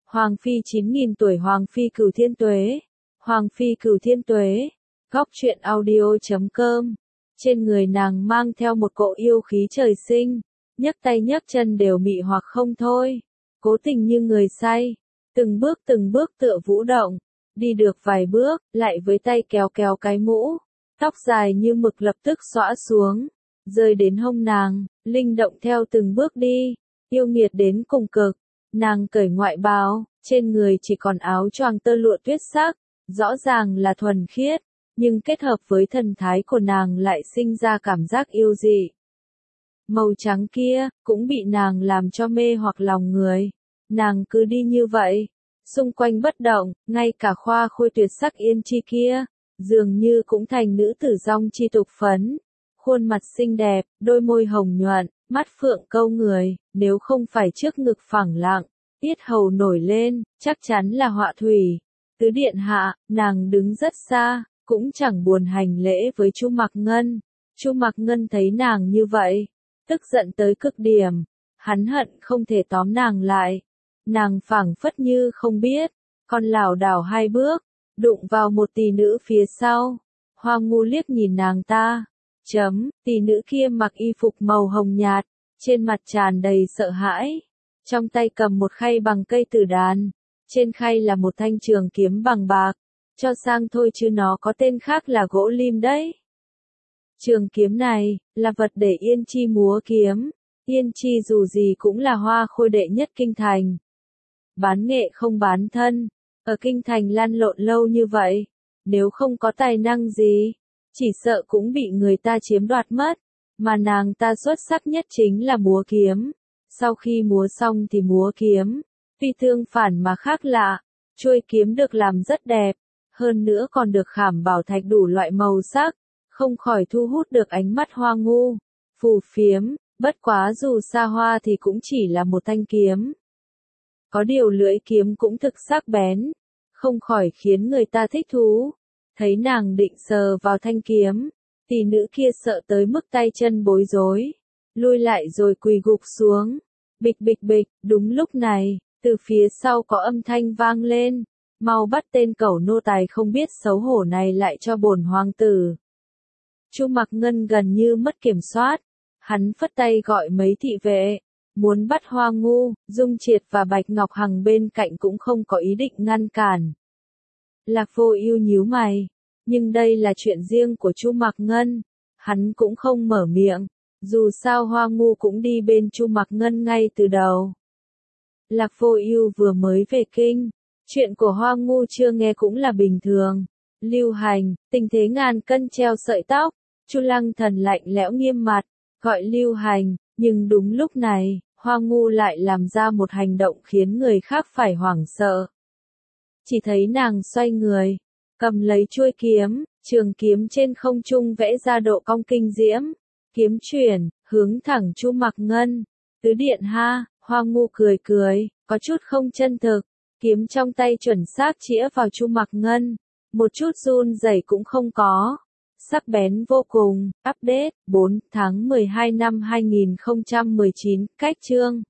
Hoàng phi 9.000 tuổi, Hoàng phi cửu thiên tuế. Hoàng phi cửu thiên tuế. Góc truyện audio.com. Trên người nàng mang theo một cỗ yêu khí trời sinh, nhấc tay nhấc chân đều mị hoặc không thôi, cố tình như người say, từng bước tựa vũ động, đi được vài bước, lại với tay kéo kéo cái mũ, tóc dài như mực lập tức xõa xuống, rơi đến hông nàng, linh động theo từng bước đi, yêu nghiệt đến cùng cực. Nàng cởi ngoại bào, trên người chỉ còn áo choàng tơ lụa tuyết sắc, rõ ràng là thuần khiết, nhưng kết hợp với thần thái của nàng lại sinh ra cảm giác yêu dị. Màu trắng kia, cũng bị nàng làm cho mê hoặc lòng người. Nàng cứ đi như vậy, xung quanh bất động, ngay cả khoa khôi tuyệt sắc Yên Chi kia, dường như cũng thành nữ tử dong chi tục phấn. Khuôn mặt xinh đẹp, đôi môi hồng nhuận, mắt phượng câu người, nếu không phải trước ngực phẳng lặng, yết hầu nổi lên, chắc chắn là họa thủy. Tứ điện hạ, nàng đứng rất xa, cũng chẳng buồn hành lễ với Chu Mặc Ngân. Chu Mặc Ngân thấy nàng như vậy, tức giận tới cực điểm, hắn hận không thể tóm nàng lại. Nàng phảng phất như không biết, còn lảo đảo hai bước, đụng vào một tỷ nữ phía sau. Hoa Ngu liếc nhìn nàng ta, tỷ nữ kia mặc y phục màu hồng nhạt, trên mặt tràn đầy sợ hãi, trong tay cầm một khay bằng cây tử đàn, trên khay là một thanh trường kiếm bằng bạc, cho sang thôi chứ nó có tên khác là gỗ lim đấy. Trường kiếm này, là vật để Yên Chi múa kiếm, Yên Chi dù gì cũng là hoa khôi đệ nhất kinh thành. Bán nghệ không bán thân, ở kinh thành lăn lộn lâu như vậy, nếu không có tài năng gì, chỉ sợ cũng bị người ta chiếm đoạt mất, mà nàng ta xuất sắc nhất chính là múa kiếm. Sau khi múa xong thì múa kiếm, tuy tương phản mà khác lạ, chuôi kiếm được làm rất đẹp, hơn nữa còn được khảm bảo thạch đủ loại màu sắc, không khỏi thu hút được ánh mắt Hoa Ngu. Phù phiếm, bất quá dù xa hoa thì cũng chỉ là một thanh kiếm. Có điều lưỡi kiếm cũng thực sắc bén, không khỏi khiến người ta thích thú. Thấy nàng định sờ vào thanh kiếm, tỷ nữ kia sợ tới mức tay chân bối rối, lui lại rồi quỳ gục xuống. Bịch bịch bịch, đúng lúc này, từ phía sau có âm thanh vang lên, mau bắt tên cẩu nô tài không biết xấu hổ này lại cho bổn hoàng tử. Chu Mặc Ngân gần như mất kiểm soát, hắn phất tay gọi mấy thị vệ, muốn bắt Hoa Ngu. Dung Triệt và Bạch Ngọc Hằng bên cạnh cũng không có ý định ngăn cản. Lạc Vô Ưu nhíu mày, nhưng đây là chuyện riêng của Chu Mặc Ngân, hắn cũng không mở miệng, dù sao Hoa Ngu cũng đi bên Chu Mặc Ngân ngay từ đầu. Lạc Vô Ưu vừa mới về kinh, chuyện của Hoa Ngu chưa nghe cũng là bình thường. Lưu Hành, tình thế ngàn cân treo sợi tóc, Chu Lăng Thần lạnh lẽo nghiêm mặt, gọi Lưu Hành, nhưng đúng lúc này, Hoa Ngu lại làm ra một hành động khiến người khác phải hoảng sợ. Chỉ thấy nàng xoay người, cầm lấy chuôi kiếm, trường kiếm trên không trung vẽ ra độ cong kinh diễm, kiếm chuyển, hướng thẳng Chu Mặc Ngân. Tứ điện ha, Hoa Ngu cười cười, có chút không chân thực, kiếm trong tay chuẩn xác chĩa vào Chu Mặc Ngân, một chút run rẩy cũng không có. Sắc bén vô cùng. Update 4 tháng 12 năm 2019, cách chương